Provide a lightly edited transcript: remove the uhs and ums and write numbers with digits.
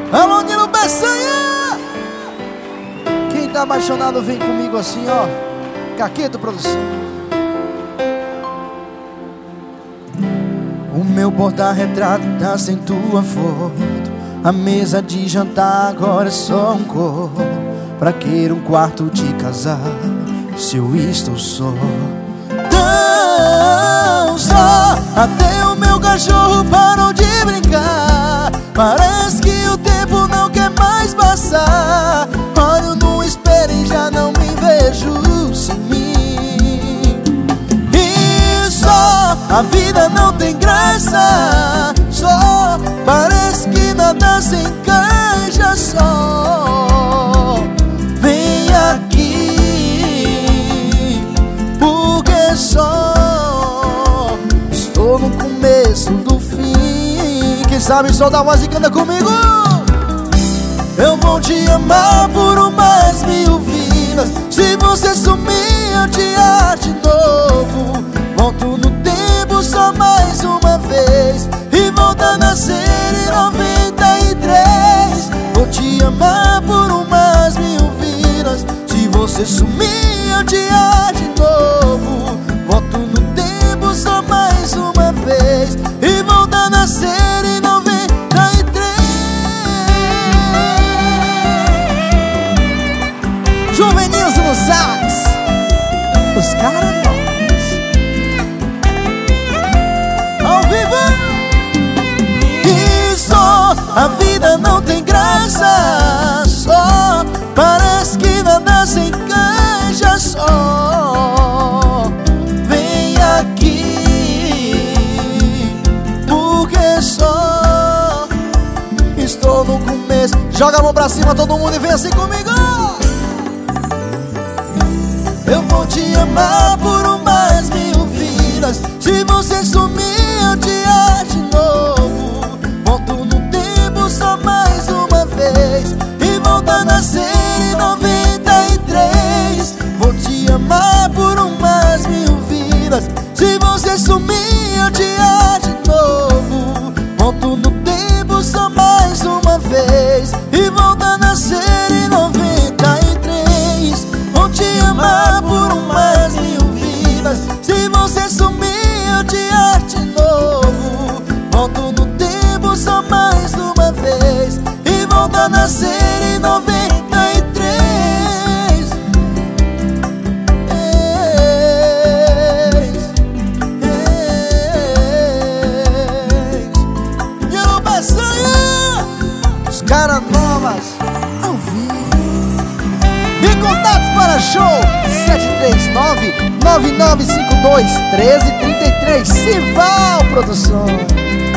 Alô, Nilo Peçanha! Quem tá apaixonado vem comigo assim, ó. Caqueto Produção. O meu porta-retrato tá sem tua foto. A mesa de jantar agora é só um corpo. Pra que um quarto de casal se eu estou só? Tão só. Até o meu cachorro parou de brincar. Parece que o tempo não quer mais passar. Olho no espelho e já não me vejo sem mim. E só, a vida não tem graça. Só, parece que nada se encaixa. Só, vem aqui, porque só estou no começo do fim. Quem sabe solta a voz e canta comigo. Eu vou te amar por umas 1000 vidas. Se você sumir eu te amo de novo. Volto no tempo só mais uma vez e volto a nascer em 93. Vou te amar por umas 1000 vidas. Se você sumir eu te amo de novo. Volto no tempo só mais uma vez e volto a nascer em 93. Juvenilson no sax, os caras novos ao vivo. E só, a vida não tem graça. Só, parece que nada se encaixa. Só, vem aqui, porque só estou no começo. Joga a mão pra cima todo mundo e vem assim comigo. Eu vou te amar por umas 1000 vidas. Se você sumir eu te amo de novo. Volto no tempo só mais uma vez e volto a nascer em 93. Vou te amar por umas 1000 vidas. Se você sumir eu te amo de novo. Volto no tempo só mais uma vez e volto a nascer em 93. Vou te amar por umas 1000 vidas. Se você sumir eu te amo de novo. Volto no tempo só mais uma vez e volto a nascer em 93. Nilo Peçanha, os caras novas ao vivo. E contatos para show 739-9952-1333. Sival Produção.